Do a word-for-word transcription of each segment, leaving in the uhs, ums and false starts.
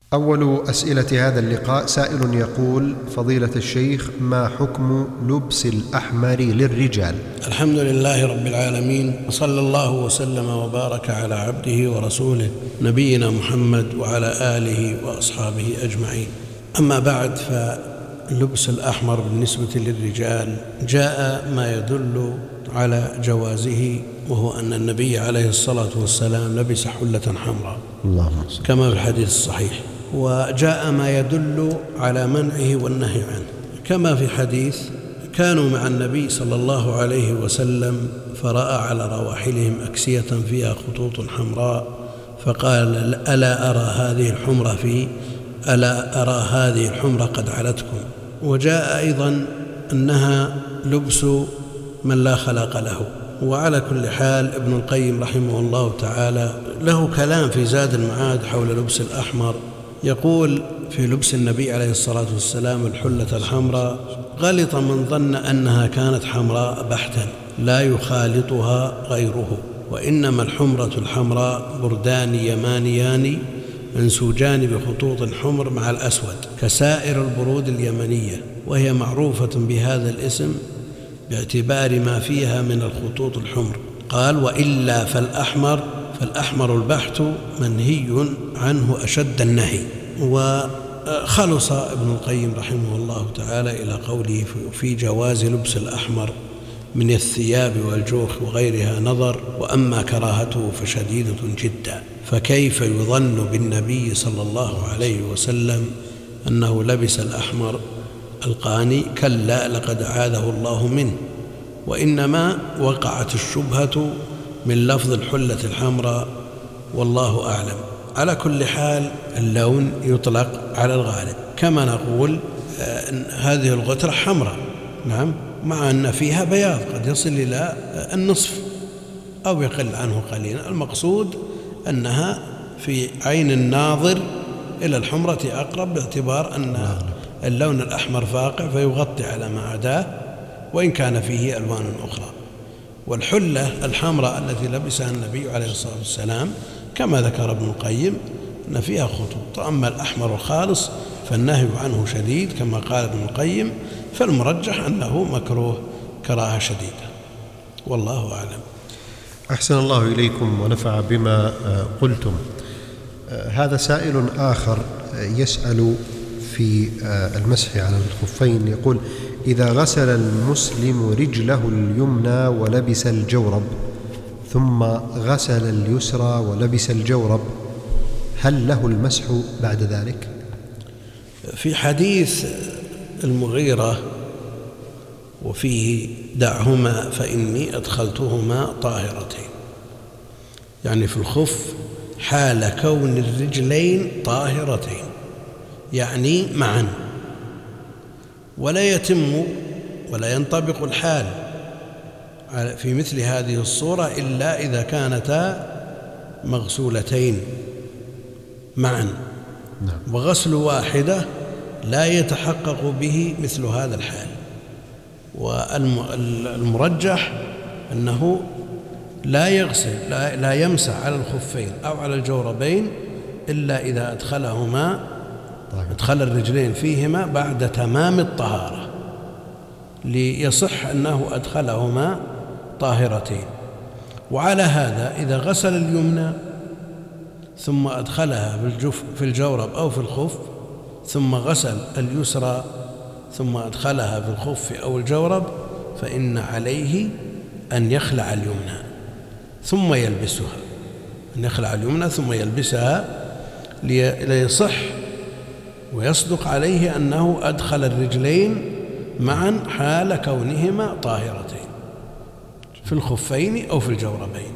أول أسئلة هذا اللقاء سائل يقول: فضيلة الشيخ، ما حكم لبس الأحمر للرجال؟ الحمد لله رب العالمين، وصلى الله وسلم وبارك على عبده ورسوله نبينا محمد وعلى آله وأصحابه أجمعين. أما بعد، فلبس الأحمر بالنسبة للرجال جاء ما يدل على جوازه، وهو أن النبي عليه الصلاة والسلام لبس حلة حمراء اللهم كما في الحديث الصحيح، وجاء ما يدل على منعه والنهي عنه، كما في حديث: كانوا مع النبي صلى الله عليه وسلم فرأى على رواحلهم أكسية فيها خطوط حمراء، فقال: ألا أرى هذه الحمرة في ألا أرى هذه الحمرة قد علتكم. وجاء أيضا أنها لبس من لا خلق له. وعلى كل حال، ابن القيم رحمه الله تعالى له كلام في زاد المعاد حول لبس الأحمر، يقول في لبس النبي عليه الصلاة والسلام الحلة الحمراء: غلط من ظن أنها كانت حمراء بحتا لا يخالطها غيره، وإنما الحمرة الحمراء بردان يمانيان منسوجان بخطوط حمر مع الأسود كسائر البرود اليمنية، وهي معروفة بهذا الاسم باعتبار ما فيها من الخطوط الحمر. قال: وإلا فالأحمر فالأحمر البحت منهي عنه أشد النهي. وخلص ابن القيم رحمه الله تعالى إلى قوله في جواز لبس الأحمر من الثياب والجوخ وغيرها نظر، وأما كراهته فشديدة جدا، فكيف يظن بالنبي صلى الله عليه وسلم أنه لبس الأحمر القاني؟ كلا، لقد عاذه الله منه، وإنما وقعت الشبهة من لفظ الحلة الحمراء، والله أعلم. على كل حال، اللون يطلق على الغالب، كما نقول آه هذه الغترة حمراء، نعم، مع أن فيها بياض قد يصل إلى النصف أو يقل عنه قليلا. المقصود أنها في عين الناظر إلى الحمرة أقرب، باعتبار أن اللون الأحمر فاقع فيغطي على ما عداه، وإن كان فيه ألوان أخرى. والحلة الحمراء التي لبسها النبي عليه الصلاة والسلام كما ذكر ابن القيم أن فيها خطوط. أما الأحمر الخالص فالنهي عنه شديد كما قال ابن القيم، فالمرجح أنه مكروه كراهة شديدة، والله أعلم. أحسن الله إليكم ونفع بما قلتم. هذا سائل آخر يسأل في المسح على الخفين، يقول: إذا غسل المسلم رجله اليمنى ولبس الجورب، ثم غسل اليسرى ولبس الجورب، هل له المسح بعد ذلك؟ في حديث المغيرة وفيه: دعهما فإني أدخلتهما طاهرتين، يعني في الخف حال كون الرجلين طاهرتين، يعني معا، ولا يتم ولا ينطبق الحال في مثل هذه الصورة إلا إذا كانتا مغسولتين معا. وغسل واحدة لا يتحقق به مثل هذا الحال. والمرجح أنه لا يغسل لا, لا يمسح على الخفين أو على الجوربين إلا إذا أدخلهما أدخل الرجلين فيهما بعد تمام الطهارة، ليصح أنه أدخلهما طاهرتين. وعلى هذا إذا غسل اليمنى ثم أدخلها في الجورب أو في الخف، ثم غسل اليسرى ثم أدخلها في الخف أو الجورب، فإن عليه أن يخلع اليمنى ثم يلبسها، أن يخلع اليمنى ثم يلبسها ليصح ويصدق عليه أنه أدخل الرجلين معا حال كونهما طاهرتين في الخفين أو في الجوربين.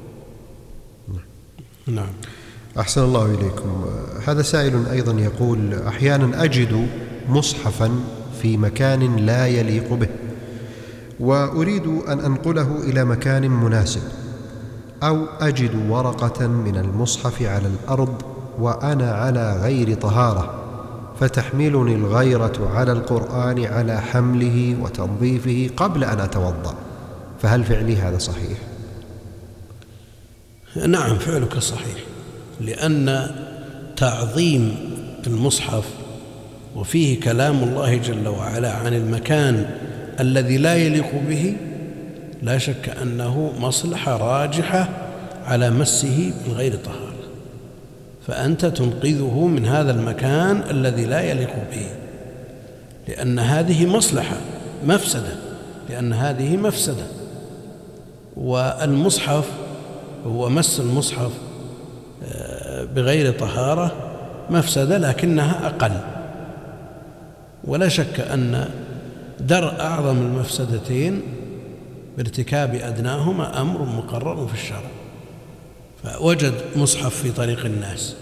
نعم. أحسن الله إليكم. هذا سائل أيضا يقول: أحيانا أجد مصحفا في مكان لا يليق به، وأريد أن أنقله إلى مكان مناسب، أو أجد ورقة من المصحف على الأرض وأنا على غير طهارة، فتحملني الغيرة على القرآن على حمله وتنظيفه قبل أن أتوضأ، فهل فعلي هذا صحيح؟ نعم، فعلك صحيح، لأن تعظيم المصحف وفيه كلام الله جل وعلا عن المكان الذي لا يليق به، لا شك أنه مصلحة راجحة على مسه من غير طهارة، فأنت تنقذه من هذا المكان الذي لا يليق به، لأن هذه مصلحة مفسدة، لأن هذه مفسدة. والمصحف هو مس المصحف بغير طهارة مفسدة لكنها أقل، ولا شك أن درء أعظم المفسدتين بارتكاب أدناهما أمر مقرر في الشرع. فوجد مصحف في طريق الناس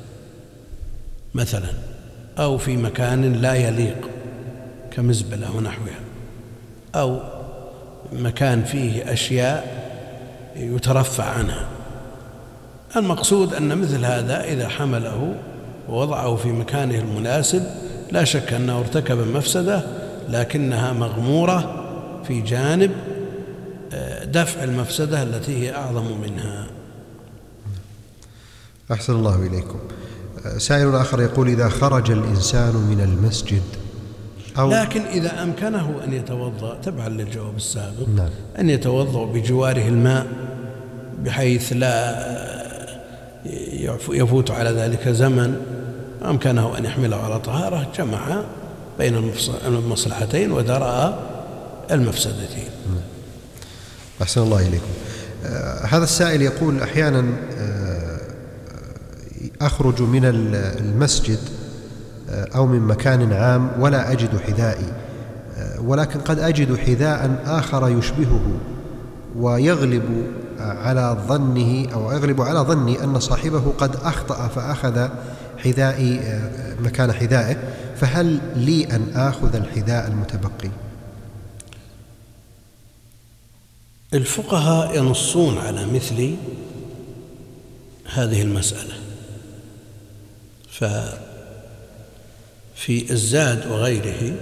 مثلا، أو في مكان لا يليق كمزبلة ونحوها، أو مكان فيه أشياء يترفع عنها. المقصود أن مثل هذا إذا حمله ووضعه في مكانه المناسب لا شك أنه ارتكب مفسدة، لكنها مغمورة في جانب دفع المفسدة التي هي أعظم منها. أحسن الله إليكم. سائل آخر يقول: إذا خرج الإنسان من المسجد أو لكن إذا أمكنه أن يتوضأ تبعا للجواب السابق، نعم. أن يتوضأ بجواره الماء بحيث لا يفوت على ذلك زمن، أمكنه أن يحمله على طهارة، جمع بين المصلحتين ودرأ المفسدتين. أحسن الله إليكم. آه هذا السائل يقول: أحيانا آه أخرج من المسجد آه أو من مكان عام ولا أجد حذائي، آه ولكن قد أجد حذاء آخر يشبهه، ويغلب على ظنه أو يغلب على ظني أن صاحبه قد أخطأ فأخذ حذائي آه مكان حذائه، فهل لي أن آخذ الحذاء المتبقي؟ الفقهاء ينصون على مثل هذه المسألة، ففي الزاد وغيره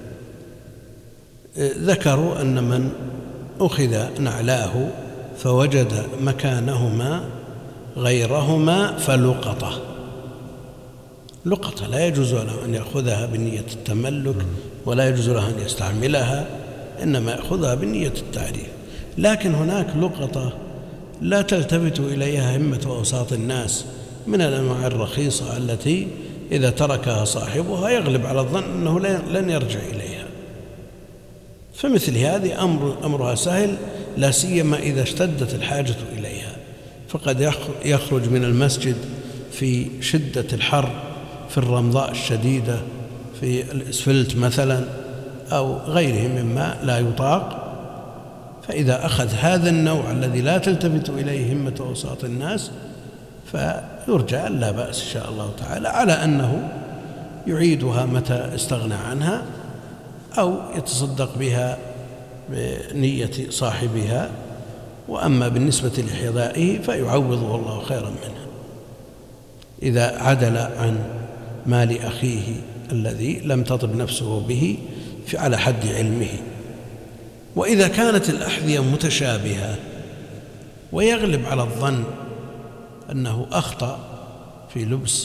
ذكروا أن من أخذ نعلاه فوجد مكانهما غيرهما فلقطه لقطة، لا يجوز له أن يأخذها بنية التملك ولا يجوز له أن يستعملها، إنما يأخذها بنية التعريف. لكن هناك لقطة لا تلتفت إليها همة وأوساط الناس من الأنواع الرخيصة التي إذا تركها صاحبها يغلب على الظن أنه لن يرجع إليها، فمثل هذه أمر أمرها سهل، لا سيما إذا اشتدت الحاجة إليها، فقد يخرج من المسجد في شدة الحر، في الرمضاء الشديدة، في الإسفلت مثلا أو غيره مما لا يطاق، فإذا أخذ هذا النوع الذي لا تلتفت إليه همة وأوساط الناس فيرجع لا بأس إن شاء الله تعالى، على أنه يعيدها متى استغنى عنها أو يتصدق بها بنية صاحبها. وأما بالنسبة لحذائه فيعوضه الله خيرا منها إذا عدل عن مال أخيه الذي لم تطب نفسه به على حد علمه. وإذا كانت الأحذية متشابهة ويغلب على الظن أنه أخطأ في لبس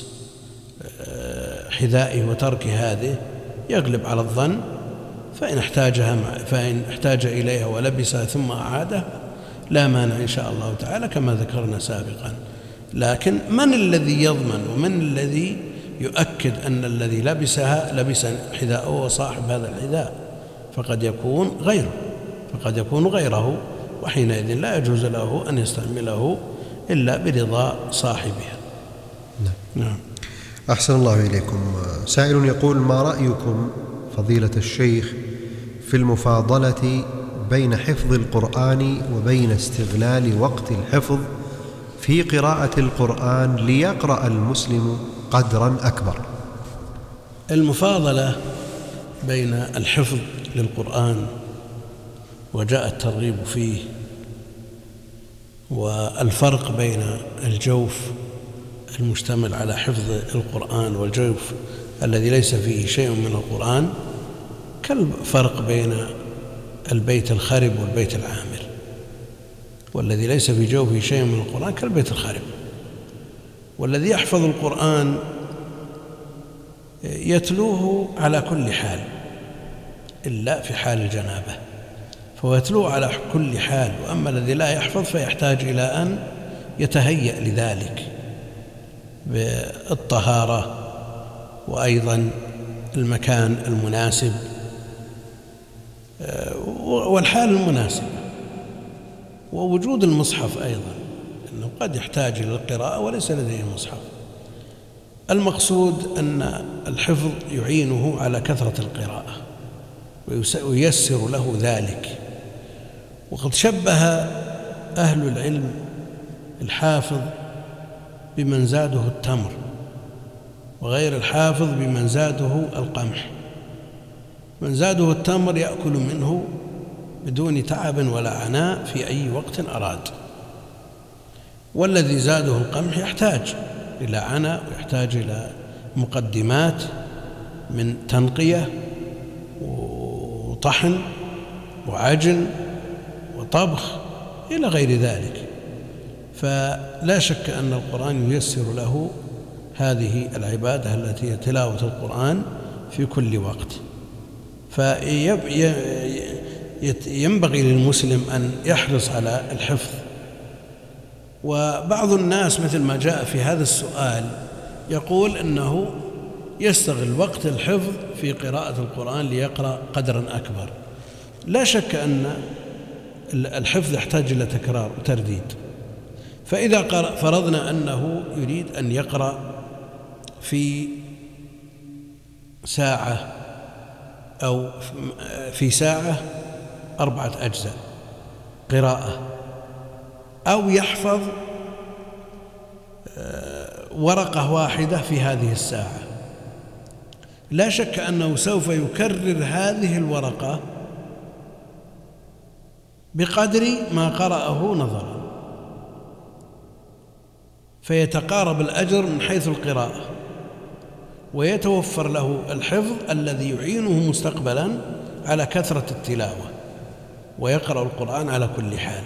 حذائه وترك هذه، يغلب على الظن، فإن احتاجها فإن احتاج إليها ولبسها ثم أعادها لا مانع إن شاء الله تعالى كما ذكرنا سابقا. لكن من الذي يضمن ومن الذي يؤكد أن الذي لبسها لبس حذاءه وصاحب هذا الحذاء؟ فقد يكون غيره فقد يكون غيره وحينئذ لا يجوز له أن يستعمله إلا برضا صاحبها. نعم. نعم. أحسن الله إليكم. سائل يقول: ما رأيكم فضيلة الشيخ في المفاضلة بين حفظ القرآن وبين استغلال وقت الحفظ في قراءة القرآن ليقرأ المسلم قدرا أكبر؟ المفاضلة بين الحفظ للقرآن وجاء الترغيب فيه، والفرق بين الجوف المشتمل على حفظ القرآن والجوف الذي ليس فيه شيء من القرآن كالفرق بين البيت الخرب والبيت العامر، والذي ليس في جوفه شيء من القرآن كالبيت الخرب. والذي يحفظ القرآن يتلوه على كل حال إلا في حال الجنابة، فهو يتلوه على كل حال. وأما الذي لا يحفظ فيحتاج إلى أن يتهيأ لذلك بالطهارة وأيضا المكان المناسب والحال المناسبة ووجود المصحف أيضا، أنه قد يحتاج إلى القراءة وليس لديه مصحف. المقصود أن الحفظ يعينه على كثرة القراءة وييسر له ذلك. وقد شبه أهل العلم الحافظ بمن زاده التمر، وغير الحافظ بمن زاده القمح. من زاده التمر يأكل منه بدون تعب ولا عناء في أي وقت أراد، والذي زاده القمح يحتاج إلى عناء ويحتاج إلى مقدمات من تنقية وطحن وعجن وطبخ إلى غير ذلك. فلا شك أن القرآن ييسر له هذه العبادة التي هي تلاوة القرآن في كل وقت. فينبغي للمسلم أن يحرص على الحفظ. وبعض الناس مثل ما جاء في هذا السؤال يقول أنه يستغل وقت الحفظ في قراءة القرآن ليقرأ قدرا أكبر. لا شك أن الحفظ يحتاج إلى تكرار وترديد، فإذا فرضنا أنه يريد أن يقرأ في ساعة أو في ساعة أربعة أجزاء قراءة، أو يحفظ ورقة واحدة في هذه الساعة، لا شك أنه سوف يكرر هذه الورقة بقدر ما قرأه نظرا، فيتقارب الأجر من حيث القراءة، ويتوفر له الحفظ الذي يعينه مستقبلا على كثرة التلاوة، ويقرأ القرآن على كل حال.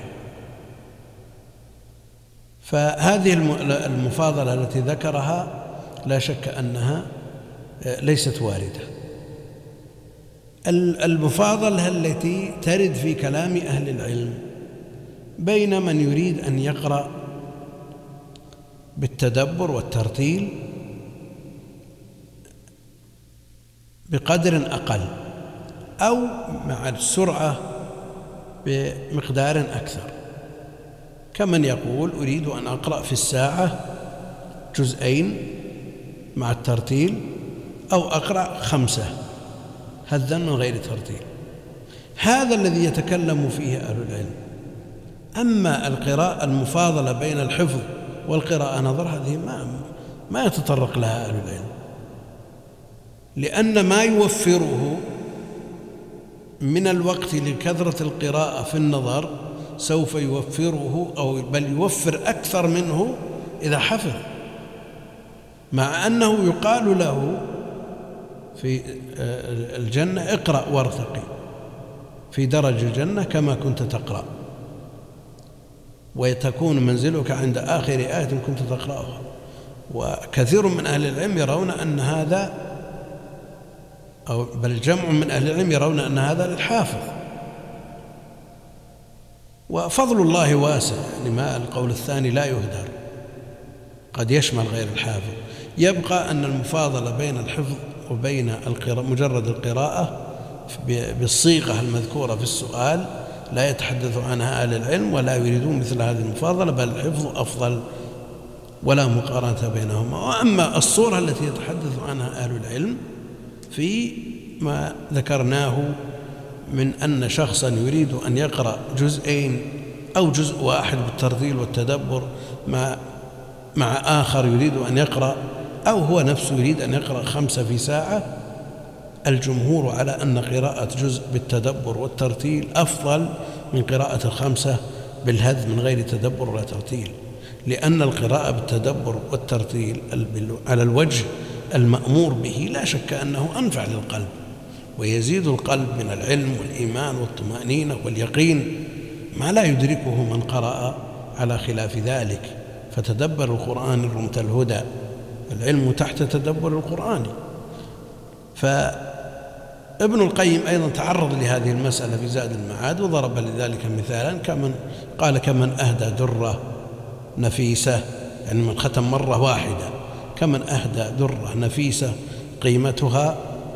فهذه المفاضلة التي ذكرها لا شك أنها ليست واردة. المفاضلة التي ترد في كلام أهل العلم بين من يريد أن يقرأ بالتدبر والترتيل بقدر أقل، أو مع السرعة بمقدار أكثر، كمن يقول أريد أن أقرأ في الساعة جزئين مع الترتيل، أو أقرأ خمسة هذا من غير ترتيل. هذا الذي يتكلم فيه أهل العلم. أما القراءة المفاضلة بين الحفظ والقراءة نظر هذه ما, ما يتطرق لها أهل العلم، لأن ما يوفره من الوقت لكثرة القراءة في النظر سوف يوفره أو بل يوفر أكثر منه إذا حفظ، مع أنه يقال له في الجنة اقرأ وارتقي في درج الجنة كما كنت تقرأ، وتكون منزلك عند آخر آية كنت تقرأها. وكثير من أهل العلم يرون أن هذا، أو بل جمع من أهل العلم يرون أن هذا للحافظ. وفضل الله واسع، يعني ما القول الثاني لا يهدر، قد يشمل غير الحافظ. يبقى أن المفاضلة بين الحفظ وبين القراءة مجرد القراءة بالصيغة المذكورة في السؤال لا يتحدث عنها أهل العلم ولا يريدون مثل هذه المفاضلة، بل الحفظ أفضل ولا مقارنة بينهما. وأما الصورة التي يتحدث عنها أهل العلم في ما ذكرناه من أن شخصا يريد أن يقرأ جزئين أو جزء واحد بالترتيل والتدبر مع مع آخر يريد أن يقرأ، أو هو نفسه يريد أن يقرأ خمسة في ساعة، الجمهور على أن قراءة جزء بالتدبر والترتيل أفضل من قراءة الخمسة بالهذ من غير تدبر ولا ترتيل، لأن القراءة بالتدبر والترتيل على الوجه المأمور به لا شك أنه أنفع للقلب، ويزيد القلب من العلم والإيمان والطمأنينة واليقين ما لا يدركه من قرأ على خلاف ذلك. فتدبر القرآن رمت الهدى، العلم تحت تدبر القرآن. فابن القيم أيضا تعرض لهذه المسألة في زاد المعاد وضرب لذلك مثالا، كمن قال كمن أهدى درة نفيسة، يعني من ختم مرة واحدة، كمن أهدى درة نفيسة قيمتها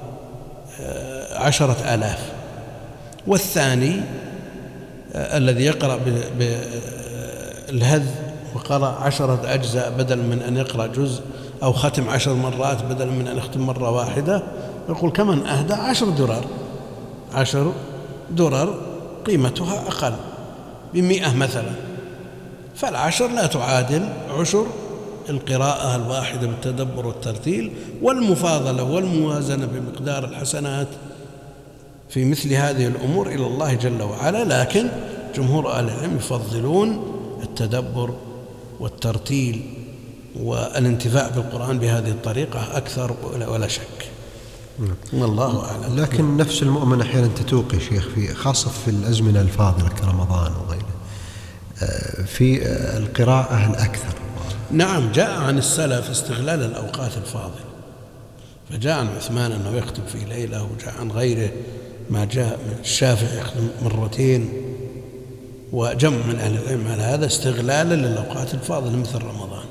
عشرة آلاف. والثاني الذي يقرأ بالهذ وقرأ عشرة أجزاء بدل من أن يقرأ جزء، أو ختم عشر مرات بدل من أن يختم مرة واحدة، يقول كمن أهدى عشر درر عشر درر قيمتها أقل بمئة مثلا، فالعشر لا تعادل عشر القراءة الواحدة بالتدبر والترتيل، والمفاضلة والموازنة بمقدار الحسنات في مثل هذه الأمور إلى الله جل وعلا. لكن جمهور أهل العلم يفضلون التدبر والترتيل والانتفاع بالقرآن بهذه الطريقة أكثر ولا شك. والله أعلم. لكن نفس المؤمن أحيانا تتوق يا شيخ، في خاصة في الأزمنة الفاضلة كرمضان وغيره، في القراءة الأكثر. نعم، جاء عن السلف استغلال الأوقات الفاضلة، فجاء عن عثمان أنه يختم في ليلة، وجاء عن غيره ما جاء من الشافعي يختم مرتين، وجمع من أهل العلم على هذا استغلالا للأوقات الفاضلة مثل رمضان.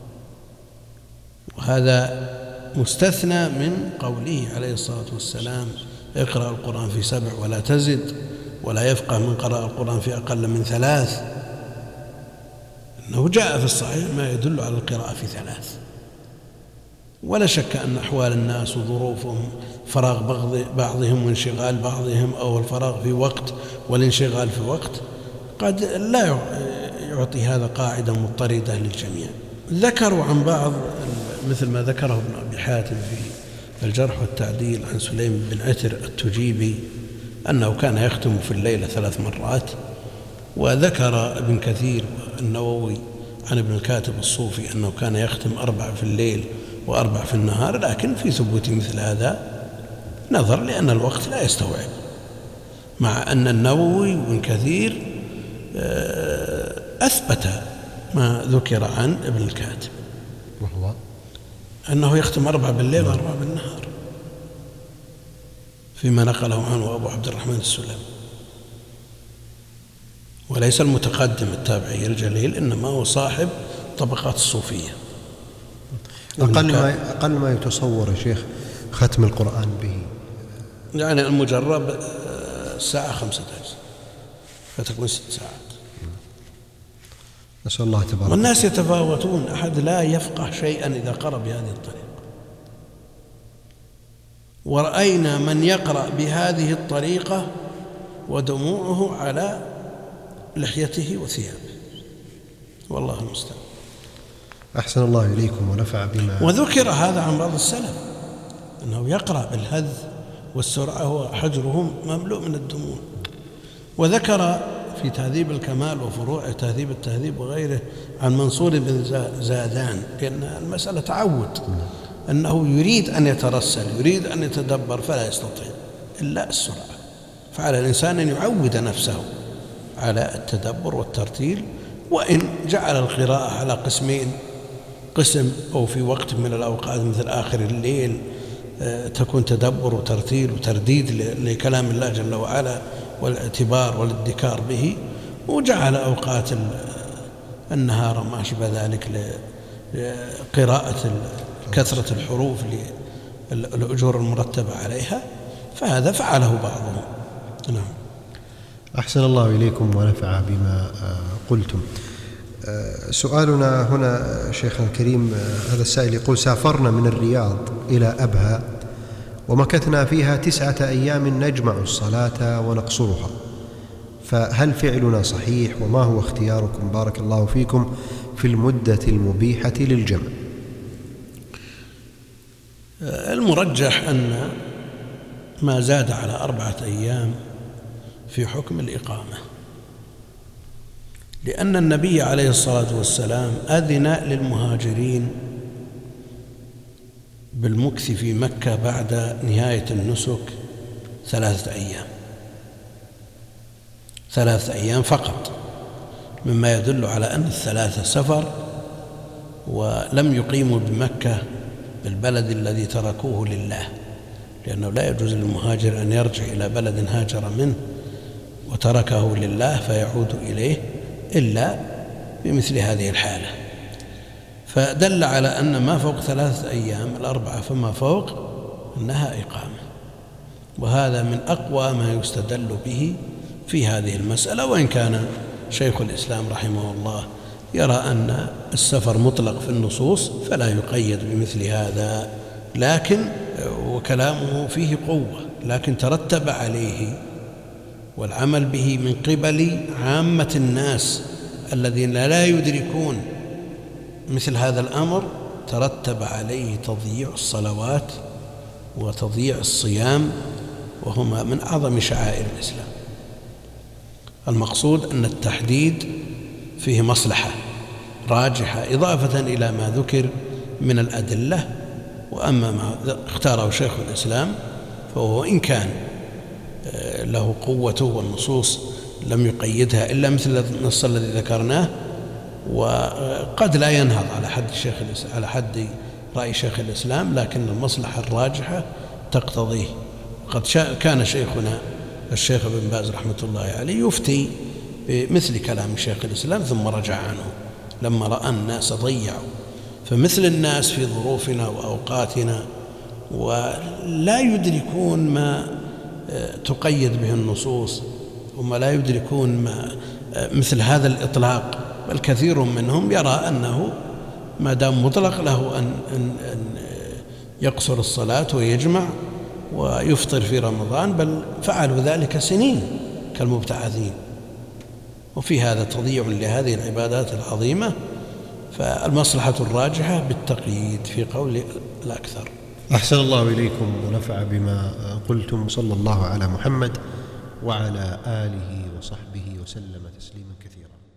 وهذا مستثنى من قوله عليه الصلاة والسلام اقرأ القرآن في سبع ولا تزد، ولا يفقه من قرأ القرآن في أقل من ثلاث. أنه جاء في الصحيح ما يدل على القراءة في ثلاث. ولا شك أن أحوال الناس وظروفهم، فراغ بعضهم وانشغال بعضهم، أو الفراغ في وقت والانشغال في وقت، قد لا يعطي هذا قاعدة مضطردة للجميع. ذكروا عن بعض مثل ما ذكره ابن أبي حاتم في الجرح والتعديل عن سليم بن عتر التجيبي أنه كان يختم في الليلة ثلاث مرات. وذكر ابن كثير النووي عن ابن الكاتب الصوفي أنه كان يختم أربع في الليل وأربع في النهار، لكن في ثبوت مثل هذا نظر، لأن الوقت لا يستوعب، مع أن النووي وابن كثير أثبت ما ذكر عن ابن الكاتب، وهو أنه يختم أربع بالليل وأربع بالنهار فيما نقله عنه أبو عبد الرحمن السلمي، وليس المتقدم التابعي الجليل، إنما هو صاحب طبقات الصوفية. أقل ما أقل ما يتصور يا شيخ ختم القرآن به، يعني المجرب الساعة خمسة أجزاء فتكون ست ساعات. نسأل الله تبارك. والناس يتفاوتون، أحد لا يفقه شيئا إذا قرأ بهذه الطريقة، ورأينا من يقرأ بهذه الطريقة ودموعه على لحيته وثيابه، والله المستعان. أحسن الله إليكم ونفع بما. وذكر هذا عن بعض السلف أنه يقرأ بالهذ والسرعة وحجرهم مملوء من الدموع. وذكر في تهذيب الكمال وفروع تهذيب التهذيب وغيره عن منصور بن زادان أن المسألة تعود، أنه يريد أن يترسل، يريد أن يتدبر، فلا يستطيع إلا السرعة. فعلى الإنسان أن يعود نفسه على التدبر والترتيل، وإن جعل القراءة على قسمين، قسم أو في وقت من الأوقات مثل آخر الليل تكون تدبر وترتيل وترديد لكلام الله جل وعلا والاعتبار والادكار به، وجعل أوقات النهار ما أشبه ذلك لقراءة كثرة الحروف للأجور المرتبة عليها، فهذا فعله بعضهم. نعم. أحسن الله إليكم ونفع بما قلتم. سؤالنا هنا شيخنا الكريم، هذا السائل يقول سافرنا من الرياض إلى أبها ومكثنا فيها تسعة أيام نجمع الصلاة ونقصرها، فهل فعلنا صحيح؟ وما هو اختياركم بارك الله فيكم في المدة المبيحة للجمع؟ المرجح أن ما زاد على أربعة أيام في حكم الإقامة، لأن النبي عليه الصلاة والسلام أذن للمهاجرين بالمكث في مكة بعد نهاية النسك ثلاثة أيام ثلاثة أيام فقط، مما يدل على أن الثلاثة سفر، ولم يقيموا بمكة بالبلد الذي تركوه لله، لأنه لا يجوز للمهاجر أن يرجع إلى بلد هاجر منه وتركه لله فيعود إليه إلا بمثل هذه الحالة. فدل على أن ما فوق ثلاثة أيام، الأربعة فما فوق، أنها إقامة، وهذا من أقوى ما يستدل به في هذه المسألة. وإن كان شيخ الإسلام رحمه الله يرى أن السفر مطلق في النصوص فلا يقيد بمثل هذا، لكن وكلامه فيه قوة، لكن ترتب عليه والعمل به من قبل عامة الناس الذين لا يدركون مثل هذا الأمر، ترتب عليه تضييع الصلوات وتضييع الصيام، وهما من أعظم شعائر الإسلام. المقصود أن التحديد فيه مصلحة راجحة إضافة إلى ما ذكر من الأدلة. وأما ما اختاره شيخ الإسلام فهو إن كان له قوته والنصوص لم يقيدها إلا مثل النص الذي ذكرناه، وقد لا ينهض على حد شيخ على حد رأي شيخ الإسلام، لكن المصلحة الراجحة تقتضيه. قد كان شيخنا الشيخ ابن باز رحمة الله عليه يفتي بمثل كلام شيخ الإسلام ثم رجع عنه لما رأى الناس ضيعوا. فمثل الناس في ظروفنا وأوقاتنا ولا يدركون ما تقيد به النصوص، وما لا يدركون ما مثل هذا الإطلاق، بل كثير منهم يرى أنه ما دام مطلق له أن, أن, أن يقصر الصلاة ويجمع ويفطر في رمضان، بل فعلوا ذلك سنين كالمبتعثين. وفي هذا تضييع لهذه العبادات العظيمة، فالمصلحة الراجحة بالتقييد في قول الأكثر. أحسن الله إليكم ونفع بما قلتم، صلى الله على محمد وعلى آله وصحبه وسلم تسليما كثيرا.